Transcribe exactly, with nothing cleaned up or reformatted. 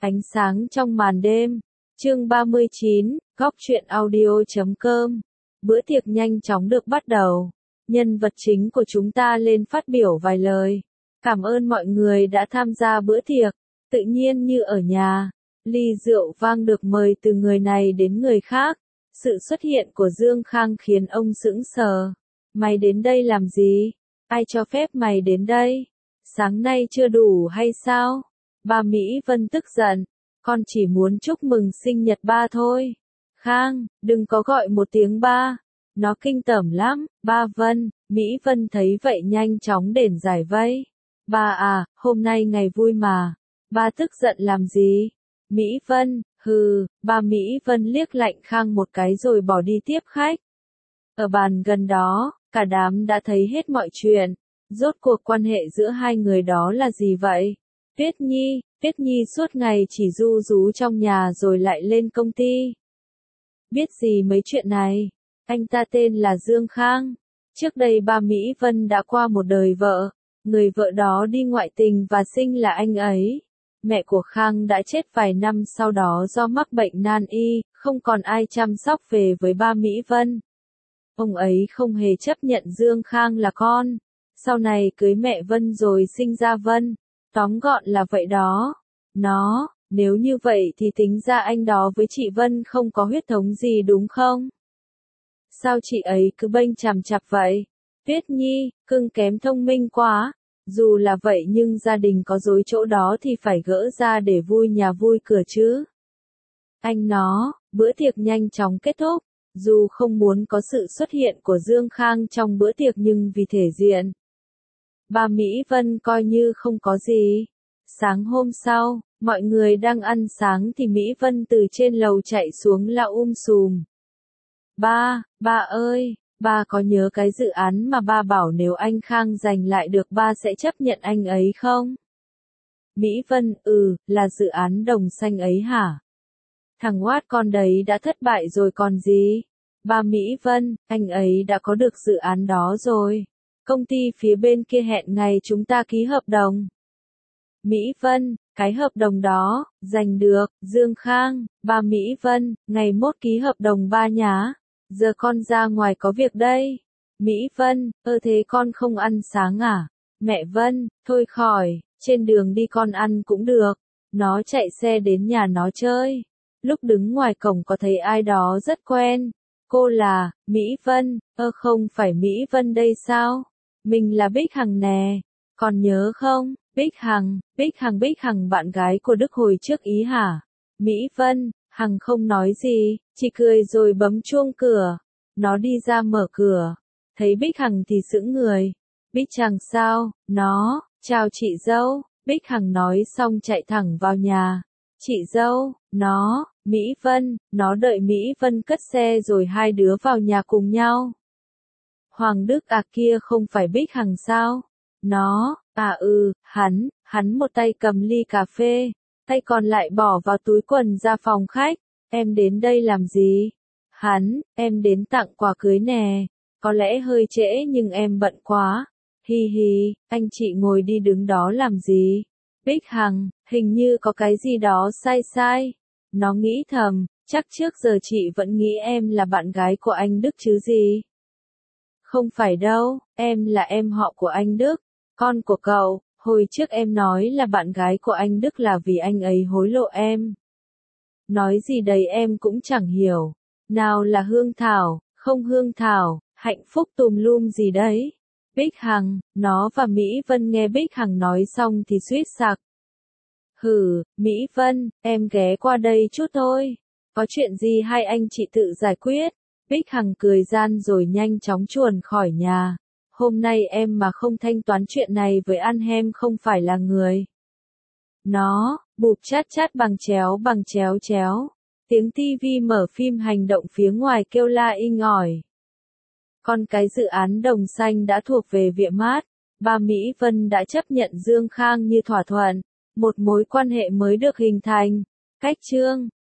Ánh sáng trong màn đêm. Chương ba mươi chín, góc truyện audio chấm com. Bữa tiệc nhanh chóng được bắt đầu. Nhân vật chính của chúng ta lên phát biểu vài lời. Cảm ơn mọi người đã tham gia bữa tiệc. Tự nhiên như ở nhà. Ly rượu vang được mời từ người này đến người khác. Sự xuất hiện của Dương Khang khiến ông sững sờ. Mày đến đây làm gì? Ai cho phép mày đến đây? Sáng nay chưa đủ hay sao? Ba Mỹ Vân tức giận. Con chỉ muốn chúc mừng sinh nhật ba thôi. Khang, đừng có gọi một tiếng ba. Nó kinh tởm lắm. Ba Vân. Mỹ Vân thấy vậy nhanh chóng đền giải vây. Ba à, hôm nay ngày vui mà. Ba tức giận làm gì? Mỹ Vân, hừ. Ba Mỹ Vân liếc lạnh Khang một cái rồi bỏ đi tiếp khách. Ở bàn gần đó, cả đám đã thấy hết mọi chuyện. Rốt cuộc quan hệ giữa hai người đó là gì vậy? Tuyết Nhi, Tuyết Nhi suốt ngày chỉ ru rú trong nhà rồi lại lên công ty. Biết gì mấy chuyện này? Anh ta tên là Dương Khang. Trước đây ba Mỹ Vân đã qua một đời vợ. Người vợ đó đi ngoại tình và sinh là anh ấy. Mẹ của Khang đã chết vài năm sau đó do mắc bệnh nan y, không còn ai chăm sóc về với ba Mỹ Vân. Ông ấy không hề chấp nhận Dương Khang là con. Sau này cưới mẹ Vân rồi sinh ra Vân. Tóm gọn là vậy đó. Nó, nếu như vậy thì tính ra anh đó với chị Vân không có huyết thống gì đúng không? Sao chị ấy cứ bênh chằm chặp vậy? Tuyết Nhi, cưng kém thông minh quá. Dù là vậy nhưng gia đình có dối chỗ đó thì phải gỡ ra để vui nhà vui cửa chứ. Anh nó, bữa tiệc nhanh chóng kết thúc. Dù không muốn có sự xuất hiện của Dương Khang trong bữa tiệc nhưng vì thể diện. Bà Mỹ Vân coi như không có gì. Sáng hôm sau, mọi người đang ăn sáng thì Mỹ Vân từ trên lầu chạy xuống la um sùm. Ba, ba ơi, ba có nhớ cái dự án mà ba bảo nếu anh Khang giành lại được ba sẽ chấp nhận anh ấy không? Mỹ Vân, ừ, là dự án đồng xanh ấy hả? Thằng Watt con đấy đã thất bại rồi còn gì? Ba Mỹ Vân, anh ấy đã có được dự án đó rồi. Công ty phía bên kia hẹn ngày chúng ta ký hợp đồng. Mỹ Vân, cái hợp đồng đó, giành được, Dương Khang, ba Mỹ Vân, ngày mốt ký hợp đồng ba nhá. Giờ con ra ngoài có việc đây. Mỹ Vân, ơ thế con không ăn sáng à? Mẹ Vân, thôi khỏi, trên đường đi con ăn cũng được. Nó chạy xe đến nhà nó chơi. Lúc đứng ngoài cổng có thấy ai đó rất quen. Cô là, Mỹ Vân, ơ không phải Mỹ Vân đây sao? Mình là Bích Hằng nè. Còn nhớ không? Bích Hằng, Bích Hằng Bích Hằng bạn gái của Đức hồi trước ý hả? Mỹ Vân, Hằng không nói gì, chỉ cười rồi bấm chuông cửa. Nó đi ra mở cửa. Thấy Bích Hằng thì sững người. Bích Hằng sao? Nó, chào chị dâu. Bích Hằng nói xong chạy thẳng vào nhà. Chị dâu, nó, Mỹ Vân, nó đợi Mỹ Vân cất xe rồi hai đứa vào nhà cùng nhau. Hoàng Đức à kia không phải Bích Hằng sao? Nó, à ừ, hắn, hắn một tay cầm ly cà phê, tay còn lại bỏ vào túi quần ra phòng khách. Em đến đây làm gì? Hắn, em đến tặng quà cưới nè. Có lẽ hơi trễ nhưng em bận quá. Hi hi, anh chị ngồi đi đứng đó làm gì? Bích Hằng, hình như có cái gì đó sai sai. Nó nghĩ thầm, chắc trước giờ chị vẫn nghĩ em là bạn gái của anh Đức chứ gì? Không phải đâu, em là em họ của anh Đức, con của cậu. Hồi trước em nói là bạn gái của anh Đức là vì anh ấy hối lộ em. Nói gì đấy em cũng chẳng hiểu. Nào là Hương Thảo, không Hương Thảo, hạnh phúc tùm lum gì đấy. Bích Hằng, nó và Mỹ Vân nghe Bích Hằng nói xong thì suýt sặc. Hừ, Mỹ Vân, em ghé qua đây chút thôi. Có chuyện gì hai anh chị tự giải quyết. Bích Hằng cười gian rồi nhanh chóng chuồn khỏi nhà. Hôm nay em mà không thanh toán chuyện này với ăn hem không phải là người. Nó, bụp chát chát bằng chéo bằng chéo chéo. Tiếng tivi mở phim hành động phía ngoài kêu la inh ỏi. Còn cái dự án đồng xanh đã thuộc về Vietmart. Ba Mỹ Vân đã chấp nhận Dương Khang như thỏa thuận. Một mối quan hệ mới được hình thành. Cách chương,